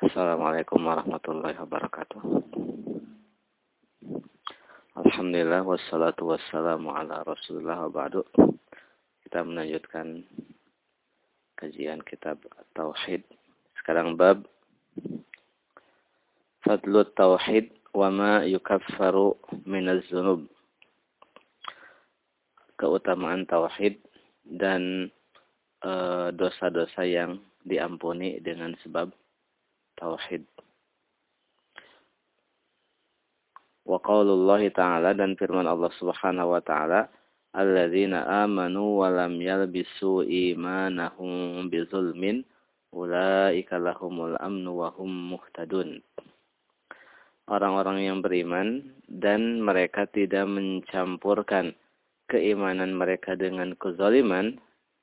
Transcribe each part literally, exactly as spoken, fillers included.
Assalamualaikum warahmatullahi wabarakatuh. Alhamdulillah wassalatu wassalamu ala Rasulillah wa ba'du. Kita melanjutkan kajian kitab Tauhid. Sekarang bab Fadlut Tauhid wa ma yukaffaru minaz zunub. Keutamaan tauhid dan dosa-dosa e, yang diampuni dengan sebab tauhid. Wa qaulullahi ta'ala, dan firman Allah Subhanahu wa ta'ala, alladzina amanu wa lam yalbisu imanahum bizulmin ulaika lahumul amnu wa hum muhtadun. Orang-orang yang beriman dan mereka tidak mencampurkan keimanan mereka dengan kezaliman,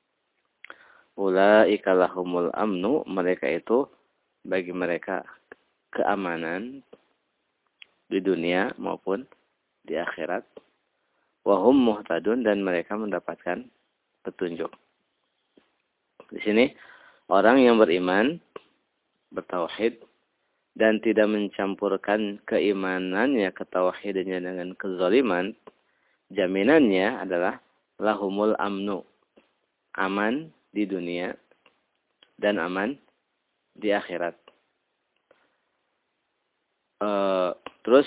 ulaika lahumul amnu, mereka itu bagi mereka keamanan di dunia maupun di akhirat. Wahum muhtadun, dan mereka mendapatkan petunjuk. Di sini orang yang beriman, bertauhid dan tidak mencampurkan keimanannya, ketauhidannya dengan kezaliman, jaminannya adalah lahumul amnu, aman di dunia dan aman di akhirat. E, terus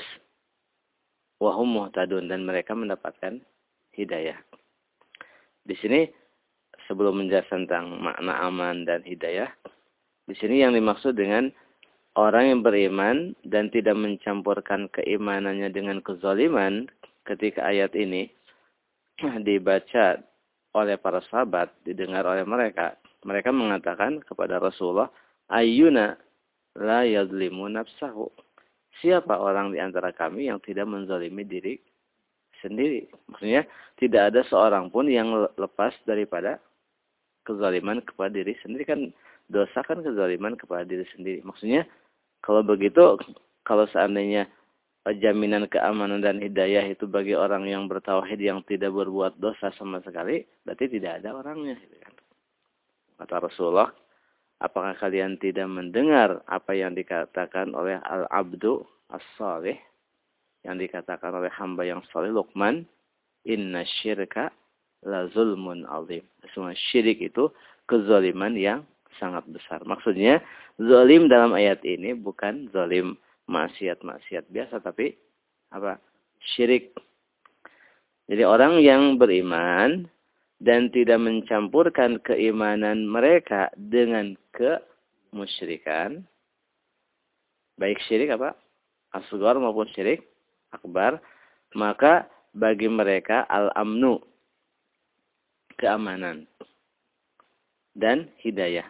wahum muhtadun, dan mereka mendapatkan hidayah. Di sini sebelum menjelaskan tentang makna aman dan hidayah, di sini yang dimaksud dengan orang yang beriman dan tidak mencampurkan keimanannya dengan kezaliman, ketika ayat ini dibaca oleh para sahabat, didengar oleh mereka, mereka mengatakan kepada Rasulullah, ayyuna la yadlimu nafsahu. Siapa orang di antara kami yang tidak menzalimi diri sendiri? Maksudnya, tidak ada seorang pun yang lepas daripada kezaliman kepada diri sendiri. Kan dosa kan kezaliman kepada diri sendiri. Maksudnya, kalau begitu, kalau seandainya jaminan keamanan dan hidayah itu bagi orang yang bertauhid yang tidak berbuat dosa sama sekali, berarti tidak ada orangnya. Kata Rasulullah, apakah kalian tidak mendengar apa yang dikatakan oleh al-abdu as-salih, yang dikatakan oleh hamba yang salih Luqman, inna syirka la zulmun azim. Semua syirik itu kezaliman yang sangat besar. Maksudnya, zalim dalam ayat ini bukan zalim maksiat-maksiat biasa, tapi apa? Syirik. Jadi orang yang beriman dan tidak mencampurkan keimanan mereka dengan kemusyrikan, baik syirik apa? Asghar maupun syirik akbar, maka bagi mereka al-amnu, keamanan dan hidayah.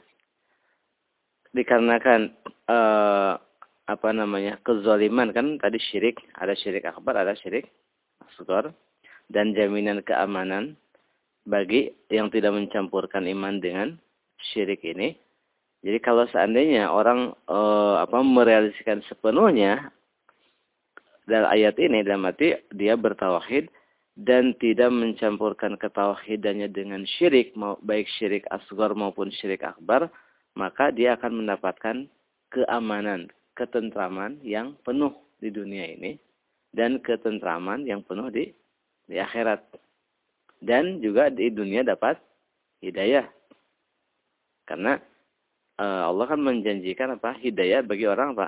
Dikarenakan eh, apa namanya? Kezaliman, kan tadi syirik, ada syirik akbar, ada syirik asghar, dan jaminan keamanan bagi yang tidak mencampurkan iman dengan syirik ini. Jadi kalau seandainya orang e, apa merealisasikan sepenuhnya dalam ayat ini, dalam arti dia bertauhid dan tidak mencampurkan ketauhidannya dengan syirik, baik syirik asghar maupun syirik akbar, maka dia akan mendapatkan keamanan, ketentraman yang penuh di dunia ini dan ketentraman yang penuh di di akhirat. Dan juga di dunia dapat hidayah. Karena e, Allah kan menjanjikan apa? Hidayah bagi orang apa?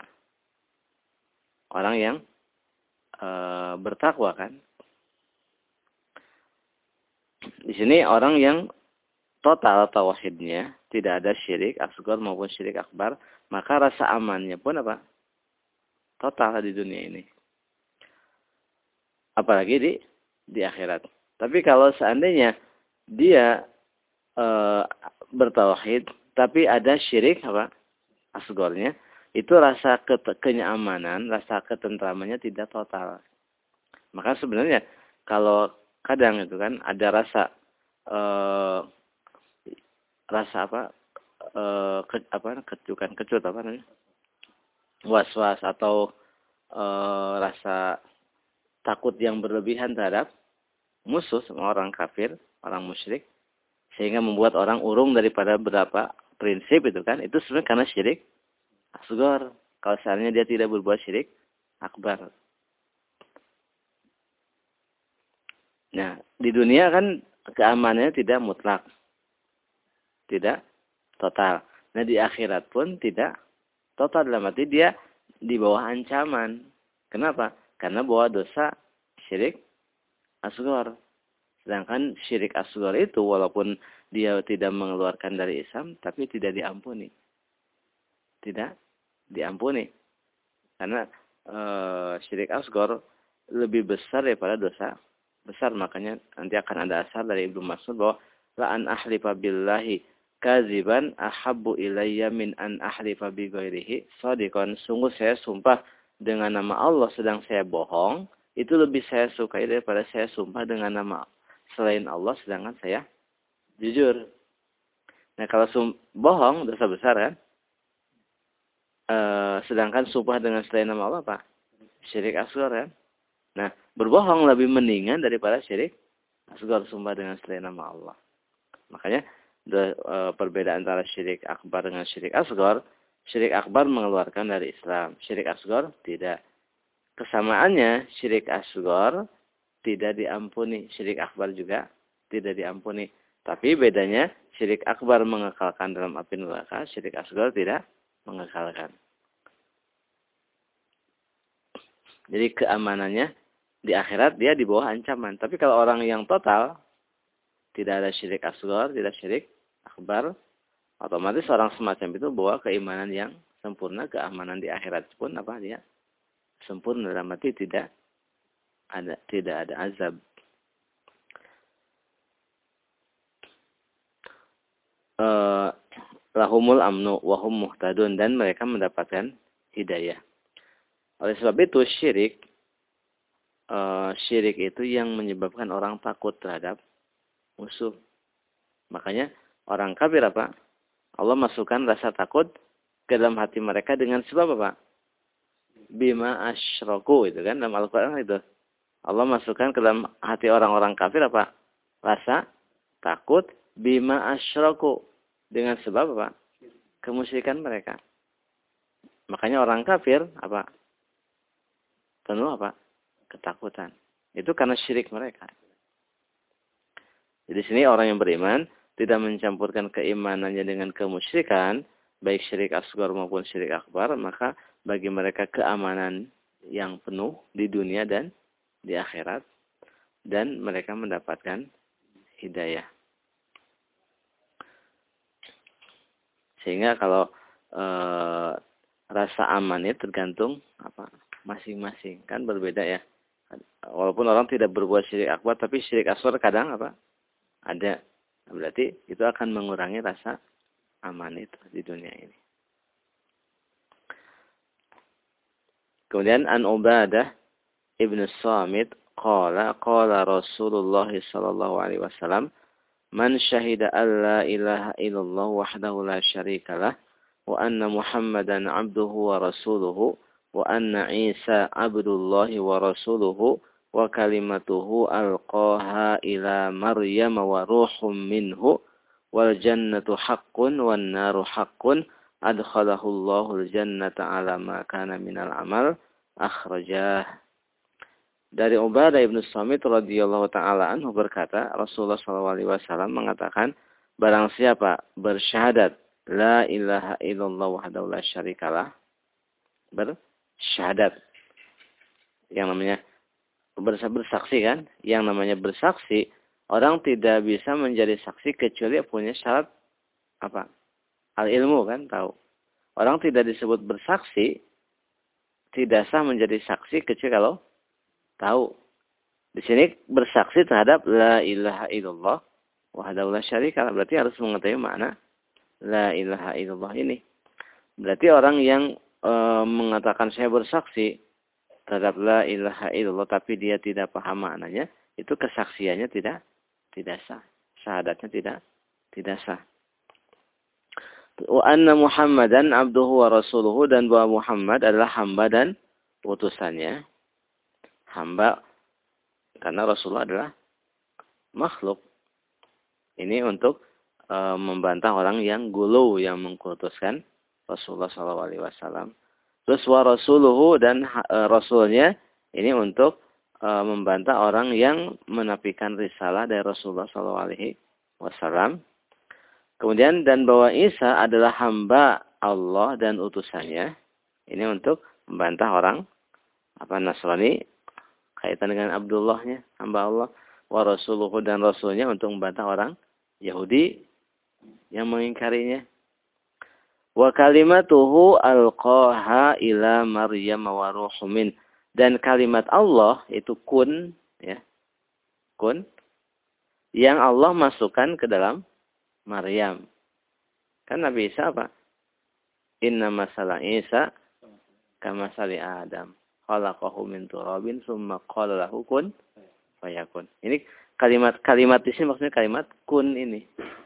Orang yang e, bertakwa, kan? Di sini orang yang total tauhidnya, tidak ada syirik asghar maupun syirik akbar, maka rasa amannya pun apa? Total di dunia ini. Apalagi di di akhirat. Tapi kalau seandainya dia e, bertauhid, tapi ada syirik apa? Asgharnya, itu rasa ke kenyamanan, rasa ketentramannya tidak total. Maka sebenarnya kalau kadang itu kan ada rasa e, rasa apa? E, ke, apa kecukan kecut apa namanya? Was-was atau e, rasa takut yang berlebihan terhadap musuh sama orang kafir, orang musyrik, sehingga membuat orang urung daripada beberapa prinsip itu kan, itu sebenarnya karena syirik asghar. Kalau seandainya dia tidak berbuat syirik akbar. Nah, di dunia kan keamanannya tidak mutlak. Tidak total. Nah, di akhirat pun tidak total, dalam arti dia di bawah ancaman. Kenapa? Karena bawa dosa syirik asghar. Sedangkan syirik asghar itu walaupun dia tidak mengeluarkan dari Islam, tapi tidak diampuni. Tidak diampuni. Karena e, syirik asghar lebih besar daripada dosa besar. Makanya nanti akan ada asar dari Ibnu Mas'ud bahwa la an ahlifa billahi kaziban ahabbu ilayya min an ahlifa bi ghairihi shadiqan. Sungguh saya sumpah dengan nama Allah sedang saya bohong, itu lebih saya sukai daripada saya sumpah dengan nama selain Allah sedangkan saya jujur. Nah, kalau sum bohong dosa besar kan? E, sedangkan sumpah dengan selain nama Allah apa? Syirik asghar kan? Nah, berbohong lebih mendingan daripada syirik asghar, sumpah dengan selain nama Allah. Makanya de, e, perbedaan antara syirik akbar dengan syirik asghar, syirik akbar mengeluarkan dari Islam, syirik asghar tidak. Kesamaannya syirik asghar tidak diampuni, syirik akbar juga tidak diampuni. Tapi bedanya syirik akbar mengekalkan dalam api neraka, syirik asghar tidak mengekalkan. Jadi keamanannya di akhirat dia di bawah ancaman. Tapi kalau orang yang total tidak ada syirik asghar, tidak syirik akbar, otomatis orang semacam itu bawa keimanan yang sempurna, keamanan di akhirat pun apa dia sempurna, dalam arti tidak ada tidak ada azab. Uh, lahumul amnu wahum muhtadun, dan mereka mendapatkan hidayah. Oleh sebab itu syirik uh, syirik itu yang menyebabkan orang takut terhadap musuh. Makanya orang kafir apa? Allah masukkan rasa takut ke dalam hati mereka dengan sebab apa? Bima asyraku, itu kan dalam Al-Qur'an itu. Allah masukkan ke dalam hati orang-orang kafir apa? Rasa takut bima asyraku, dengan sebab apa? Kemusyrikan mereka. Makanya orang kafir apa? Penuh apa? Ketakutan. Itu karena syirik mereka. Jadi di sini orang yang beriman tidak mencampurkan keimanannya dengan kemusyrikan, baik syirik asghar maupun syirik akbar, maka bagi mereka keamanan yang penuh di dunia dan di akhirat, dan mereka mendapatkan hidayah. Sehingga kalau e, rasa aman itu tergantung apa masing-masing, kan berbeda ya. Walaupun orang tidak berbuat syirik akbar, tapi syirik asghar kadang apa ada. Berarti itu akan mengurangi rasa aman itu di dunia ini. Kemudian an Ubadah ibnu Samit qala qala Rasulullah sallallahu alaihi wasallam, man syahida an la ilaha illallah wahdahu la syarikalah wa anna Muhammadan abduhu wa rasuluhu wa anna Isa abdullah wa rasuluhu wa kalimatuhu alqaha ila Maryam wa ruhum minhu wal jannatu haqqun wan naru haqqun adkhalahu Allahul jannata ala ma kana minal amal, akhrajah. Dari Ubadah ibnu Samit radhiyallahu taala anhu berkata, Rasulullah shallallahu alaihi wasallam mengatakan, barang siapa bersyahadat la ilaha illallah wahdahu la syarikalah, bersyahadat, yang namanya bersaksi kan, yang namanya bersaksi, orang tidak bisa menjadi saksi kecuali punya syarat apa? Al-ilmu kan, tahu. Orang tidak disebut bersaksi, tidak sah menjadi saksi kecuali kalau tahu. Di sini bersaksi terhadap la ilaha illallah wahdahu la syarikalah, berarti harus mengetahui makna la ilaha illallah ini. Berarti orang yang e, mengatakan saya bersaksi terhadap la ilaha illallah tapi dia tidak paham maknanya, itu kesaksiannya tidak tidak sah. Syahadatnya tidak tidak sah. Wa anna Muhammadan abduhu wa rasuluhu, dan bahwa Muhammad adalah hamba dan utusannya. Hamba karena Rasulullah adalah makhluk. Ini untuk e, membantah orang yang gulu, yang mengkultuskan Rasulullah shallallahu alaihi wasallam. Terus wa rasuluhu dan e, rasulnya ini untuk e, membantah orang yang menafikan risalah dari Rasulullah shallallahu alaihi wasallam. Kemudian dan bahwa Isa adalah hamba Allah dan utusannya. Ini untuk membantah orang apa Nasrani kaitan dengan Abdullahnya, hamba Allah. Wa rasuluhu dan rasulnya untuk membantah orang Yahudi yang mengingkarinya. Wa kalimatuhu alqaha ila Maryam wa ruhum min. Dan kalimat Allah itu kun, ya. Kun yang Allah masukkan ke dalam Maryam. Kan Nabi Isa apa? Inna masala Isa kama sali Adam. Khalaqahu min turabin summa qala lahu kun fayakun. Ini kalimat-kalimat di sini maksudnya kalimat kun ini.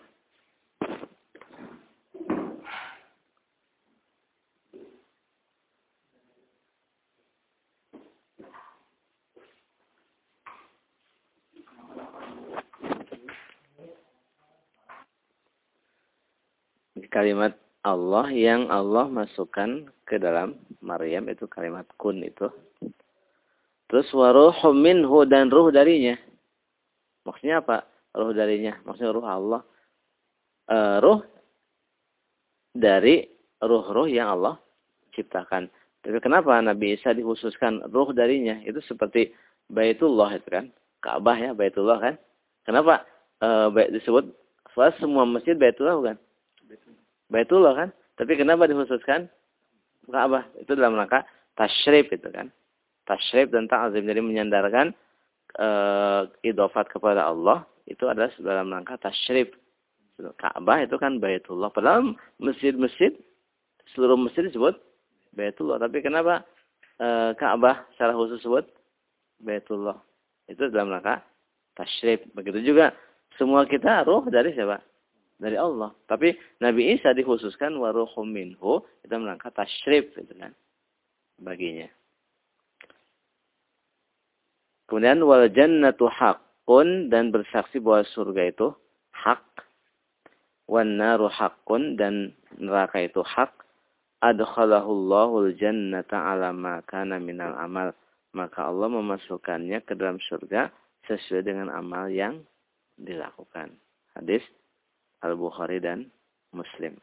Kalimat Allah yang Allah masukkan ke dalam Maryam itu kalimat kun itu. Terus waruhum minhu dan ruh darinya. Maksudnya apa? Ruh darinya. Maksudnya ruh Allah. E, ruh dari ruh-ruh yang Allah ciptakan. Tapi kenapa Nabi Isa dikhususkan ruh darinya? Itu seperti Baitullah itu kan. Ka'bah ya Baitullah kan. Kenapa e, disebut semua masjid Baitullah bukan? Baitullah kan. Tapi kenapa dikhususkan Ka'bah? Itu dalam rangka tasyrif itu kan. Tasyrif dan ta'zim. Jadi menyandarkan e, idhofat kepada Allah. Itu adalah dalam rangka tasyrif. Ka'bah itu kan Baitullah. Padahal masjid-masjid, seluruh masjid disebut Baitullah. Tapi kenapa e, Ka'bah secara khusus disebut Baitullah? Itu dalam rangka tasyrif. Begitu juga semua kita ruh dari siapa? Dari Allah. Tapi Nabi Isa dikhususkan waruhum minhu. Itu melangkah tasyrif. Gitu kan. Baginya. Kemudian wal jannatu haqqun. Dan bersaksi bahwa surga itu hak. Wan naru haqqun. Dan neraka itu hak. Adkhalahullahul jannata ala ma kana minal amal. Maka Allah memasukkannya ke dalam surga. Sesuai dengan amal yang dilakukan. Hadis Al-Bukhari dan Muslim.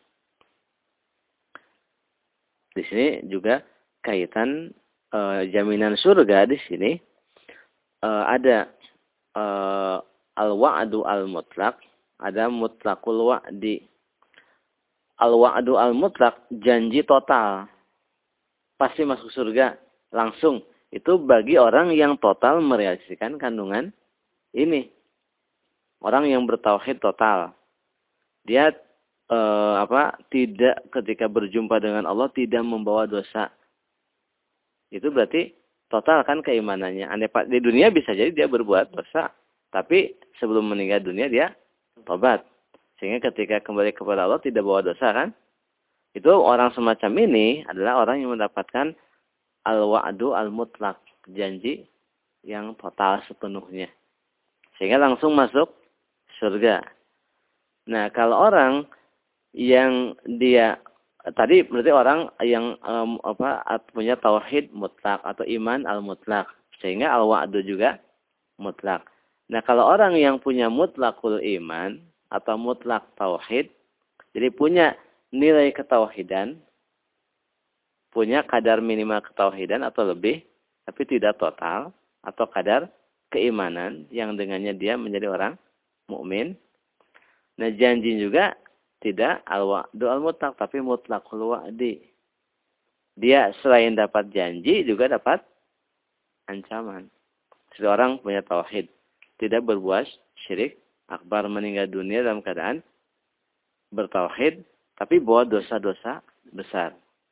Di sini juga kaitan e, jaminan surga di sini e, ada e, al-wa'du al-mutlaq, ada mutlaqul wa'di. Al-wa'du al-mutlaq janji total. Pasti masuk surga langsung. Itu bagi orang yang total merealisasikan kandungan ini. Orang yang bertauhid total. Dia eh, apa tidak ketika berjumpa dengan Allah tidak membawa dosa. Itu berarti total kan keimanannya. Andai di dunia bisa jadi dia berbuat dosa, tapi sebelum meninggal dunia dia tobat. Sehingga ketika kembali kepada Allah tidak bawa dosa kan? Itu orang semacam ini adalah orang yang mendapatkan al-wa'du al-mutlaq, janji yang total sepenuhnya. Sehingga langsung masuk surga. Nah, kalau orang yang dia tadi berarti orang yang um, apa punya tauhid mutlak atau iman al-mutlak, sehingga al-wa'du juga mutlak. Nah, kalau orang yang punya mutlakul iman atau mutlak tauhid, jadi punya nilai ketauhidan, punya kadar minimal ketauhidan atau lebih, tapi tidak total, atau kadar keimanan yang dengannya dia menjadi orang mukmin. Nah, janji juga tidak al-wa'du al-mutlaq, tapi mutlaqul wa'di. Dia selain dapat janji, juga dapat ancaman. Seorang punya tauhid, tidak berbuat syirik akbar, meninggal dunia dalam keadaan bertauhid, tapi bawa dosa-dosa besar.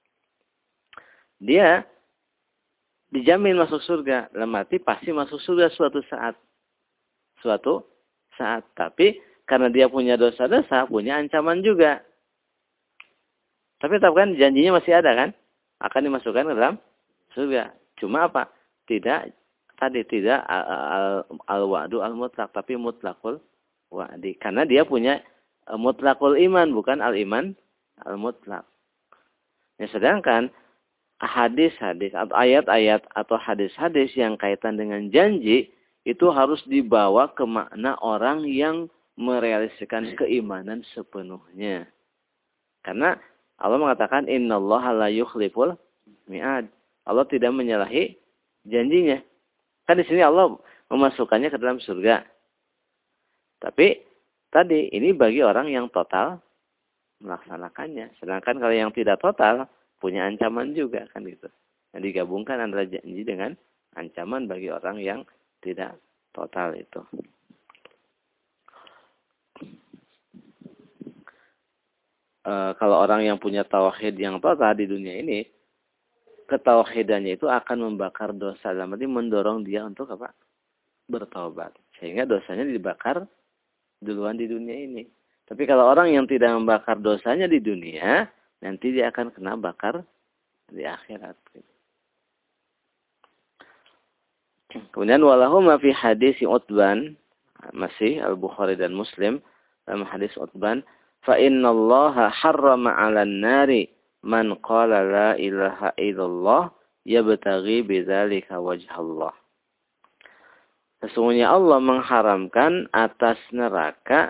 Dia dijamin masuk surga. Dalam arti pasti masuk surga suatu saat. Suatu saat. Tapi karena dia punya dosa-dosa, punya ancaman juga. Tapi tetap kan janjinya masih ada kan? Akan dimasukkan ke dalam surga. Cuma apa? Tidak, tadi tidak al-wa'du al-mutlaq, tapi mutlaqul wa'di. Karena dia punya mutlaqul iman, bukan al-iman al-mutlaq. Ya, sedangkan hadis-hadis atau ayat-ayat atau hadis-hadis yang kaitan dengan janji itu harus dibawa ke makna orang yang merealisasikan keimanan sepenuhnya. Karena Allah mengatakan innallaha la yukhliful mi'ad. Allah tidak menyalahi janjinya. Kan di sini Allah memasukkannya ke dalam surga. Tapi tadi ini bagi orang yang total melaksanakannya. Sedangkan kalau yang tidak total punya ancaman juga kan gitu. Yang digabungkan antara janji dengan ancaman bagi orang yang tidak total itu. E, kalau orang yang punya tauhid yang total di dunia ini, ketauhidannya itu akan membakar dosa, dalam arti mendorong dia untuk apa? Bertobat. Sehingga dosanya dibakar duluan di dunia ini. Tapi kalau orang yang tidak membakar dosanya di dunia, nanti dia akan kena bakar di akhirat. Kemudian walahuma fi hadis Utban, masih Al-Bukhari dan Muslim dalam hadis Utban, fa innallaha harrama 'alan nari man qala la ilaha illallah yabtaghi bidzalika wajhallah. Sesungguhnya Allah mengharamkan atas neraka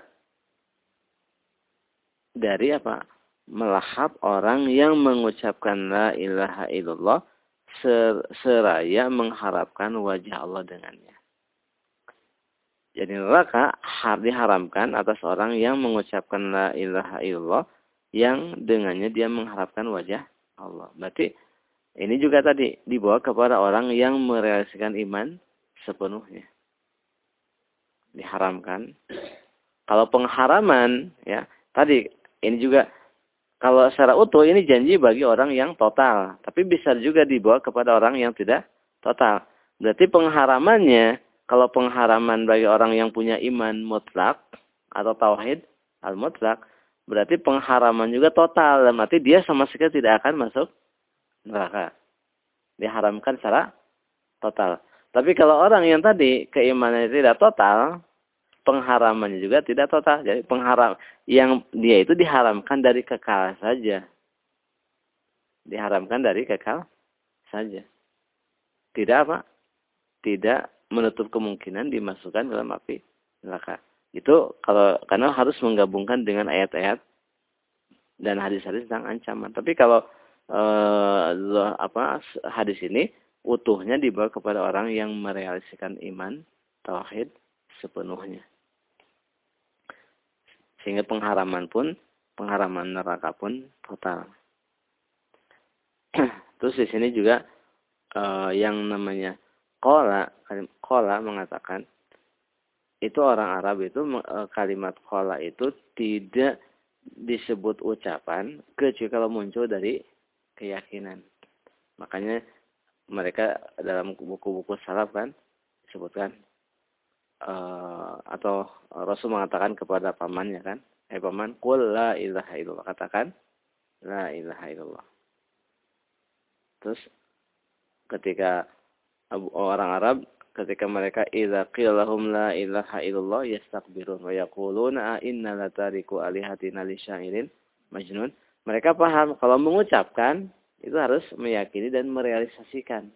dari apa? Melahap orang yang mengucapkan la ilaha illallah seraya mengharapkan wajah Allah dengannya. Jadi neraka diharamkan atas orang yang mengucapkan la ilaha illallah yang dengannya dia mengharapkan wajah Allah. Berarti ini juga tadi dibawa kepada orang yang merealisasikan iman sepenuhnya. Diharamkan. Kalau pengharaman, ya tadi ini juga kalau secara utuh ini janji bagi orang yang total. Tapi bisa juga dibawa kepada orang yang tidak total. Berarti pengharamannya, kalau pengharaman bagi orang yang punya iman mutlak atau tauhid al-mutlak, berarti pengharaman juga total. Dan berarti dia sama sekali tidak akan masuk neraka. Diharamkan secara total. Tapi kalau orang yang tadi keimanannya tidak total, pengharamannya juga tidak total. Jadi pengharam yang dia itu diharamkan dari kekal saja. Diharamkan dari kekal saja. Tidak apa? Tidak menutup kemungkinan dimasukkan dalam api neraka. Itu kalau karena harus menggabungkan dengan ayat-ayat dan hadis-hadis tentang ancaman. Tapi kalau eh, apa hadis ini utuhnya dibawa kepada orang yang merealisasikan iman tauhid sepenuhnya. Sehingga pengharaman pun, pengharaman neraka pun total. Terus di sini juga uh, yang namanya qala, qala mengatakan itu orang Arab itu uh, kalimat qala itu tidak disebut ucapan kecuali kalau muncul dari keyakinan. Makanya mereka dalam buku-buku salaf kan disebutkan Uh, atau Rasul mengatakan kepada pamannya kan, eh paman, qul la ilaha illallah, katakan la ilaha illallah. Terus ketika orang Arab, ketika mereka idza qila lahum la ilaha illallah yastakbirun wa yaquluna inna latariku alihatina li syairin majnun. Mereka paham kalau mengucapkan itu harus meyakini dan merealisasikan.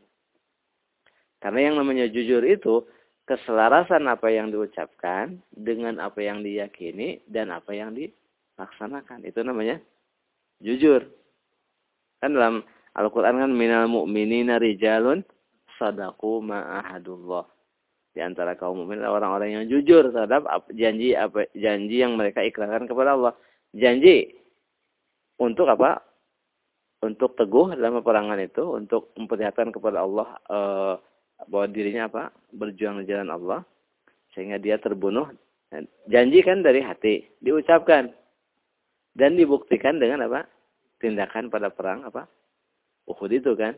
Karena yang namanya jujur itu keselarasan apa yang diucapkan dengan apa yang diyakini dan apa yang dilaksanakan. Itu namanya jujur. Kan dalam Al-Quran kan minal mu'minina rijalun sadaqu ma'ahadullah. Di antara kaum mukmin orang-orang yang jujur terhadap janji apa janji yang mereka ikrarkan kepada Allah. Janji untuk apa? Untuk teguh dalam peperangan itu, untuk memperlihatkan kepada Allah eh, bahwa dirinya apa? Berjuang di jalan Allah. Sehingga dia terbunuh. Janji kan dari hati. Diucapkan. Dan dibuktikan dengan apa? Tindakan pada perang apa? Uhud itu kan.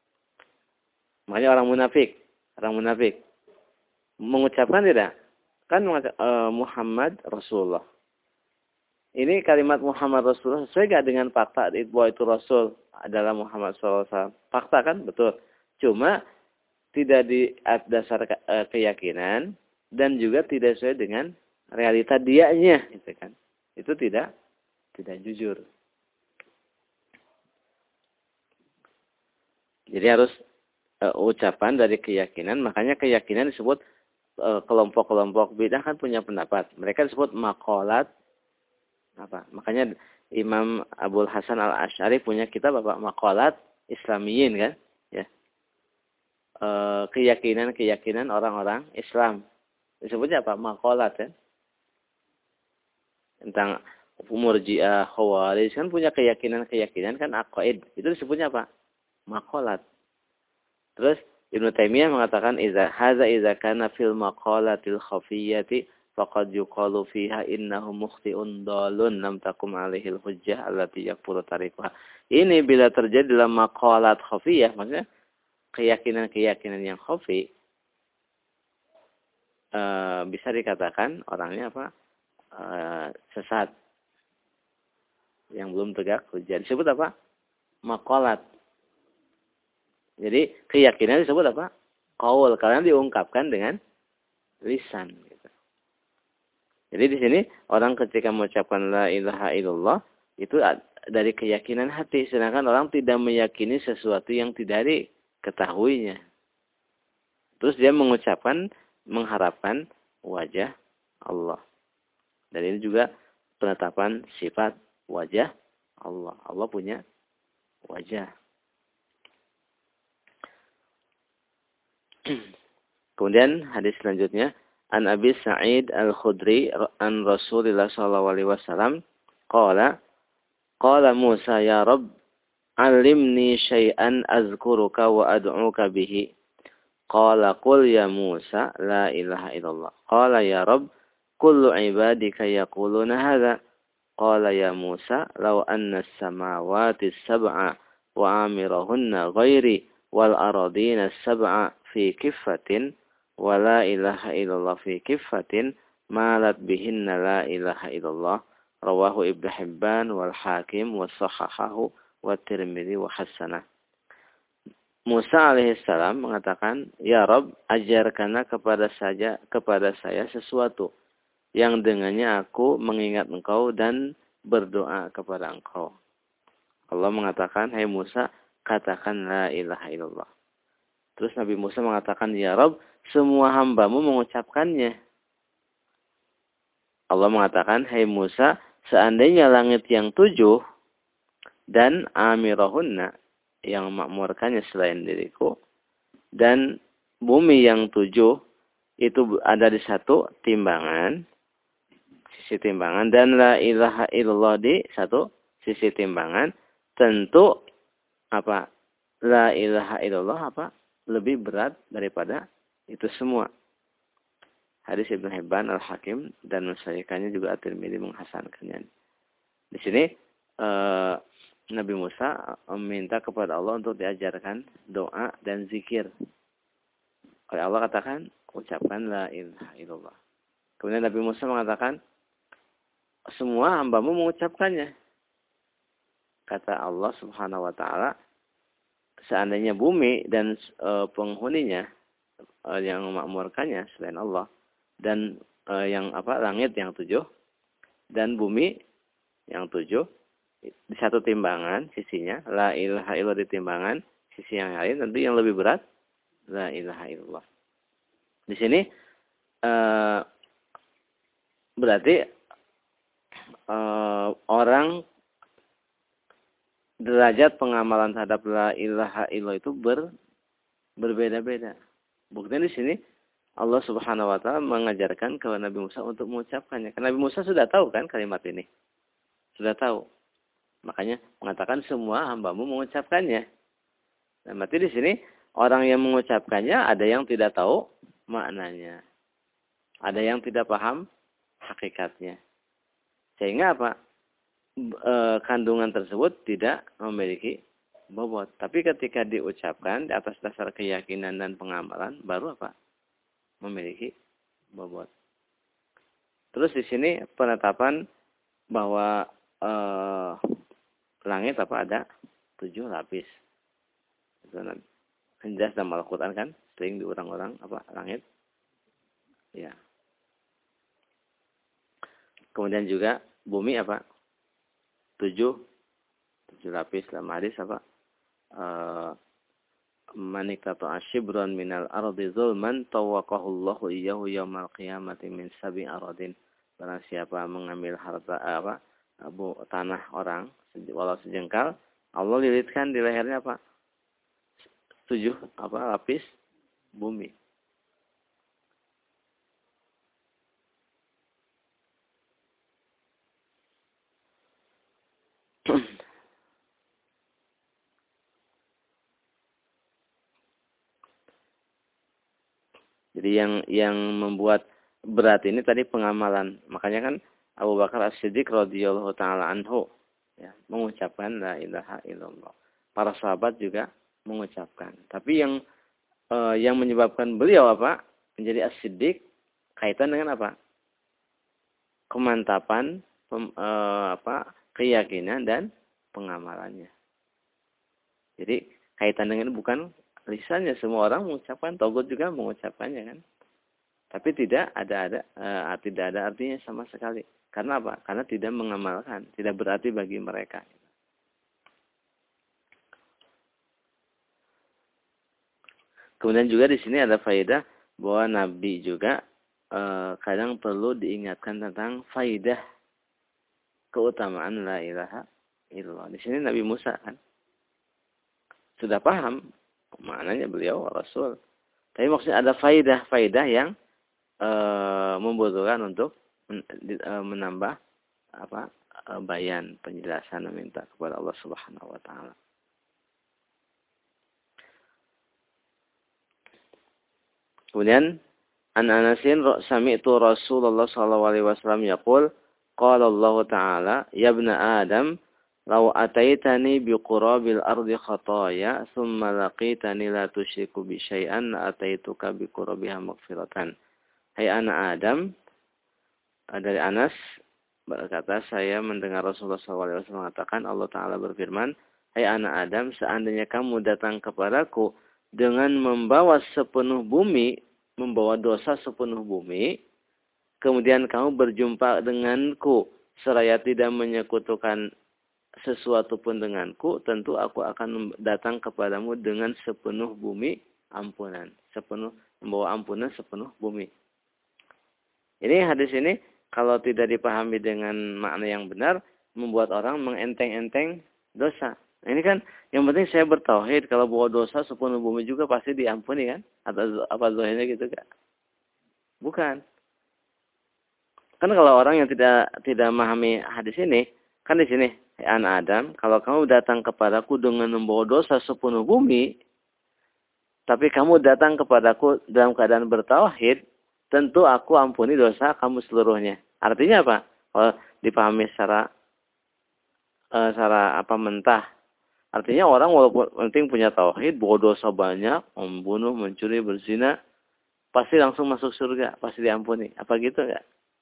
Makanya orang munafik. Orang munafik. Mengucapkan tidak? Kan uh, Muhammad Rasulullah. Ini kalimat Muhammad Rasulullah sesuai gak dengan fakta bahwa itu Rasul adalah Muhammad shallallahu alaihi wasallam? Fakta kan? Betul. Cuma tidak di dasar keyakinan dan juga tidak sesuai dengan realita dianya, gitu kan. Itu tidak tidak jujur. Jadi harus uh, ucapan dari keyakinan. Makanya keyakinan disebut uh, kelompok-kelompok bidah kan punya pendapat. Mereka disebut maqalat apa? Makanya Imam Abul Hasan Al-Asy'ari punya kitab apa? Maqalat Islamiyin kan? Ya. Uh, keyakinan-keyakinan orang-orang Islam. Disebutnya apa? Maqalat kan? Tentang Murji'ah, Khawarij kan punya keyakinan-keyakinan kan aqaid. Itu disebutnya apa? Maqalat. Terus Ibnu Taimiyah mengatakan iza hadza iza kana fil maqalatil khafiyyati faqad yuqalu fiha innahu mukhti'un dalun lam takum alaihil hujjah allati yakfuru tariqah. Ini bila terjadi dalam maqalat khafiyah, maksudnya keyakinan-keyakinan yang khafi, e, bisa dikatakan orangnya apa? E, sesat. Yang belum tegak hujjah. Disebut apa? Maqalat. Jadi keyakinan disebut apa? Qaul. Karena diungkapkan dengan lisan. Gitu. Jadi di sini orang ketika mengucapkan la ilaha illallah itu dari keyakinan hati. Sedangkan orang tidak meyakini sesuatu yang tidak diketahuinya. Terus dia mengucapkan, mengharapkan wajah Allah. Dan ini juga penetapan sifat wajah Allah. Allah punya wajah. Kemudian hadis selanjutnya, An Abi Sa'id Al-Khudri an Rasulillah sallallahu alaihi wasallam qala qala Musa ya Rabb allimni syai'an azkuruka wa ad'uka bihi. Qala qul ya Musa la ilaha illallah. Qala ya Rabb kullu ibadika yaquluna hadza. Qala ya Musa law anna as-samawati as-sab'a wa amirahunna ghairi wal aradina as-sab'a fi kiffatin wa la ilaha illallah fi kiffatin malat bihinna la ilaha illallah. Rawahu Ibnu Hibban wal Hakim wa sahahahu wa Tirmidzi wa hasanah. Musa alaihissalam mengatakan, "Ya Rabb, ajarkanlah kepada saja kepada saya sesuatu yang dengannya aku mengingat Engkau dan berdoa kepada Engkau." Allah mengatakan, "Hai Musa, katakan la ilaha illallah." Terus Nabi Musa mengatakan, "Ya Rabb, semua hambamu mengucapkannya." Allah mengatakan, "Hai Musa, seandainya langit yang tujuh dan amirahunna yang memakmurkannya selain diriku dan bumi yang tujuh itu ada di satu timbangan, sisi timbangan, dan la ilaha illallah di satu sisi timbangan, tentu apa? La ilaha illallah apa? Lebih berat daripada itu semua." Hadis Ibnu Hibban, Al-Hakim dan mensahihkannya juga At-Tirmidzi menghasankannya. Di sini eh, Nabi Musa meminta kepada Allah untuk diajarkan doa dan zikir. Oleh Allah katakan, ucapkan la ilaha illallah. Kemudian Nabi Musa mengatakan, semua hambamu mengucapkannya. Kata Allah Subhanahu wa taala, seandainya bumi dan e, penghuninya e, yang memakmurkannya selain Allah dan e, yang apa langit yang tujuh dan bumi yang tujuh di satu timbangan sisinya, la ilaha illallah di timbangan sisi yang lain, tentu yang lebih berat la ilaha illallah. Di sini e, berarti e, orang derajat pengamalan terhadap la ilaha illallah itu ber, berbeda-beda. Buktinya di sini Allah Subhanahu wa taala mengajarkan kepada Nabi Musa untuk mengucapkannya. Karena Nabi Musa sudah tahu kan kalimat ini. Sudah tahu. Makanya mengatakan semua hambamu mengucapkannya. Nah, berarti di sini orang yang mengucapkannya ada yang tidak tahu maknanya. Ada yang tidak paham hakikatnya. Sehingga apa? E, kandungan tersebut tidak memiliki bobot. Tapi ketika diucapkan di atas dasar keyakinan dan pengamalan, baru apa? Memiliki bobot. Terus di sini penetapan bahwa e, langit apa ada tujuh lapis. Itu jelas dalam Al-Quran kan, sering diulang-ulang apa langit. Ya. Kemudian juga bumi apa? Tujuh, tujuh lapis dalam hadis apa? E, man iqtata'a shibran minal ardi zulman tawaqahu Allahu iyyahu yaumal qiyamati min sab'i aradin. Barang siapa mengambil harta apa abu tanah orang walau sejengkal, Allah lilitkan di lehernya apa? Tujuh apa lapis bumi. Jadi yang yang membuat berat ini tadi pengamalan. Makanya kan Abu Bakar As-Siddiq radhiyallahu taala anhu ya, mengucapkan la ilaha illallah. Para sahabat juga mengucapkan. Tapi yang eh, yang menyebabkan beliau apa? Menjadi As-Siddiq kaitan dengan apa? Kemantapan pem, eh, apa? Keyakinan dan pengamalannya. Jadi kaitan dengan bukan lisannya, semua orang mengucapkan, togut juga mengucapkannya kan. Tapi tidak ada ada uh, tidak ada artinya sama sekali. Karena apa? Karena tidak mengamalkan, tidak berarti bagi mereka. Kemudian juga di sini ada faedah bahwa Nabi juga uh, kadang perlu diingatkan tentang faedah keutamaan la ilaha illallah. Di sini Nabi Musa kan sudah paham maknanya, beliau Rasul. Tapi maksudnya ada faidah-faidah yang e, membutuhkan untuk men, e, menambah apa e, bayan penjelasan meminta kepada Allah Subhanahu wa taala. Kemudian an Anasin sami'tu Rasulullah sallallahu alaihi wasallam yaqul qala Allah taala ya ibna Adam law ataitani biqurabil ardi khataya thumma laqitani la tusyriku bi syai'an ataituka biqurabiha maghfiratan. Hai anak Adam, dari Anas berkata saya mendengar Rasulullah sallallahu alaihi wasallam mengatakan, Allah taala berfirman, hai anak Adam, seandainya kamu datang kepadaku dengan membawa sepenuh bumi, membawa dosa sepenuh bumi, kemudian kamu berjumpa denganku seraya tidak menyekutukan sesuatu pun denganku, tentu aku akan datang kepadamu dengan sepenuh bumi ampunan. Sepenuh, membawa ampunan sepenuh bumi. Ini hadis ini, kalau tidak dipahami dengan makna yang benar, membuat orang mengenteng-enteng dosa. Ini kan, yang penting saya bertauhid, kalau bawa dosa sepenuh bumi juga pasti diampuni kan? Atau apa zahirnya gitu kan? Bukan. Kan kalau orang yang tidak tidak memahami hadis ini, kan di sini, anak Adam, kalau kamu datang kepadaku dengan membawa dosa sepenuh bumi, tapi kamu datang kepadaku dalam keadaan bertauhid, tentu aku ampuni dosa kamu seluruhnya. Artinya apa? Kalau dipahami secara uh, secara apa mentah, artinya orang walaupun penting punya tauhid, bawa dosa banyak, membunuh, mencuri, berzina, pasti langsung masuk surga, pasti diampuni. Apa gitu enggak?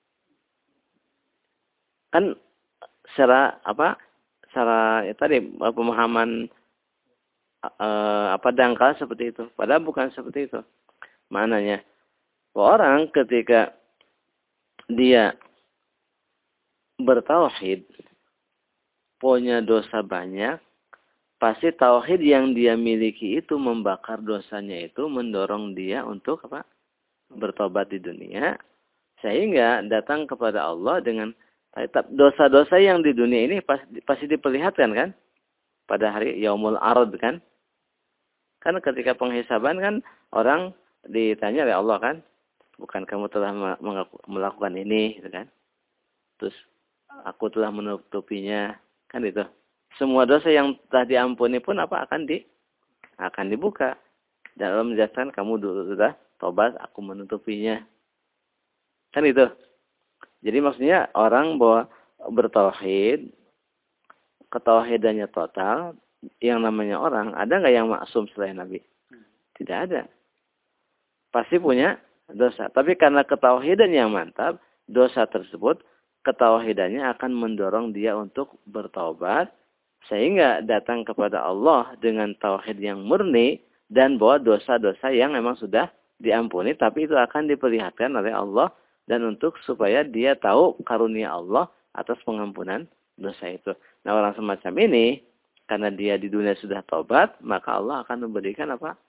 Kan secara apa secara ya tadi pemahaman eh, apa dangkal seperti itu, padahal bukan seperti itu maknanya. Orang ketika dia bertauhid punya dosa banyak, pasti tauhid yang dia miliki itu membakar dosanya, itu mendorong dia untuk apa bertobat di dunia, sehingga datang kepada Allah dengan dosa-dosa yang di dunia ini pasti, pasti diperlihatkan kan pada hari Yaumul Arad kan. Kan ketika penghisaban kan orang ditanya oleh Allah kan, bukan kamu telah melakukan ini gitu kan. Terus aku telah menutupinya kan itu. Semua dosa yang telah diampuni pun apa akan di akan dibuka. Dalam menjelaskan kamu dulu sudah tobat, aku menutupinya. Kan itu. Jadi maksudnya orang bahwa bertauhid, ketauhidannya total, yang namanya orang, ada nggak yang maksum selain Nabi? Tidak ada. Pasti punya dosa. Tapi karena ketauhidan yang mantap, dosa tersebut, ketauhidannya akan mendorong dia untuk bertaubat, sehingga datang kepada Allah dengan tauhid yang murni, dan bahwa dosa-dosa yang memang sudah diampuni, tapi itu akan diperlihatkan oleh Allah, dan untuk supaya dia tahu karunia Allah atas pengampunan dosa itu. Nah orang semacam ini, karena dia di dunia sudah taubat, maka Allah akan memberikan apa?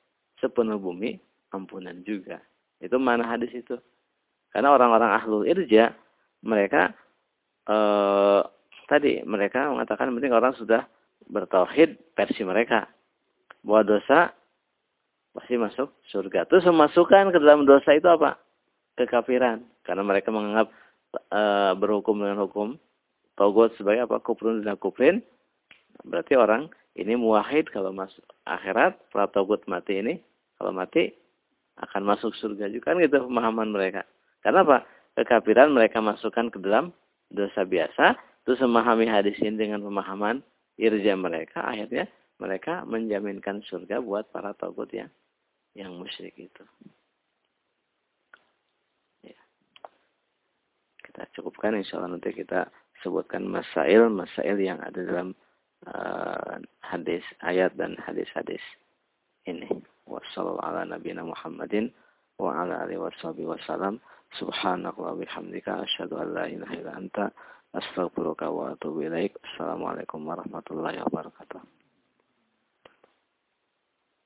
sepenuh bumi ampunan juga. Itu mana hadis itu. Karena orang-orang ahlul irja, mereka eh, tadi mereka mengatakan penting orang sudah bertauhid versi mereka. Bahwa dosa pasti masuk surga. Terus memasukkan ke dalam dosa itu apa? Kekafiran. Karena mereka menganggap e, berhukum dengan hukum togut sebagai apa? Kufrun dan kufrin. Berarti orang ini muwahhid kalau masuk akhirat, setelah togut mati ini, kalau mati akan masuk surga juga. Kan gitu pemahaman mereka. Karena apa? Kekafiran mereka masukkan ke dalam dosa biasa. Terus memahami hadis ini dengan pemahaman irja mereka. Akhirnya mereka menjaminkan surga buat para togut yang yang musyrik itu. Ya. Kita cukupkan, insya Allah nanti kita sebutkan masail, masail yang ada dalam uh, hadis, ayat dan hadis-hadis ini. Wassallallahu ala nabiyina Muhammadin wa ala alihi washabihi wasallam. Subhanaka wa bihamdika asyhadu an la ilaha illa anta astaghfiruka wa atubu ilaik. Assalamualaikum warahmatullahi wabarakatuh.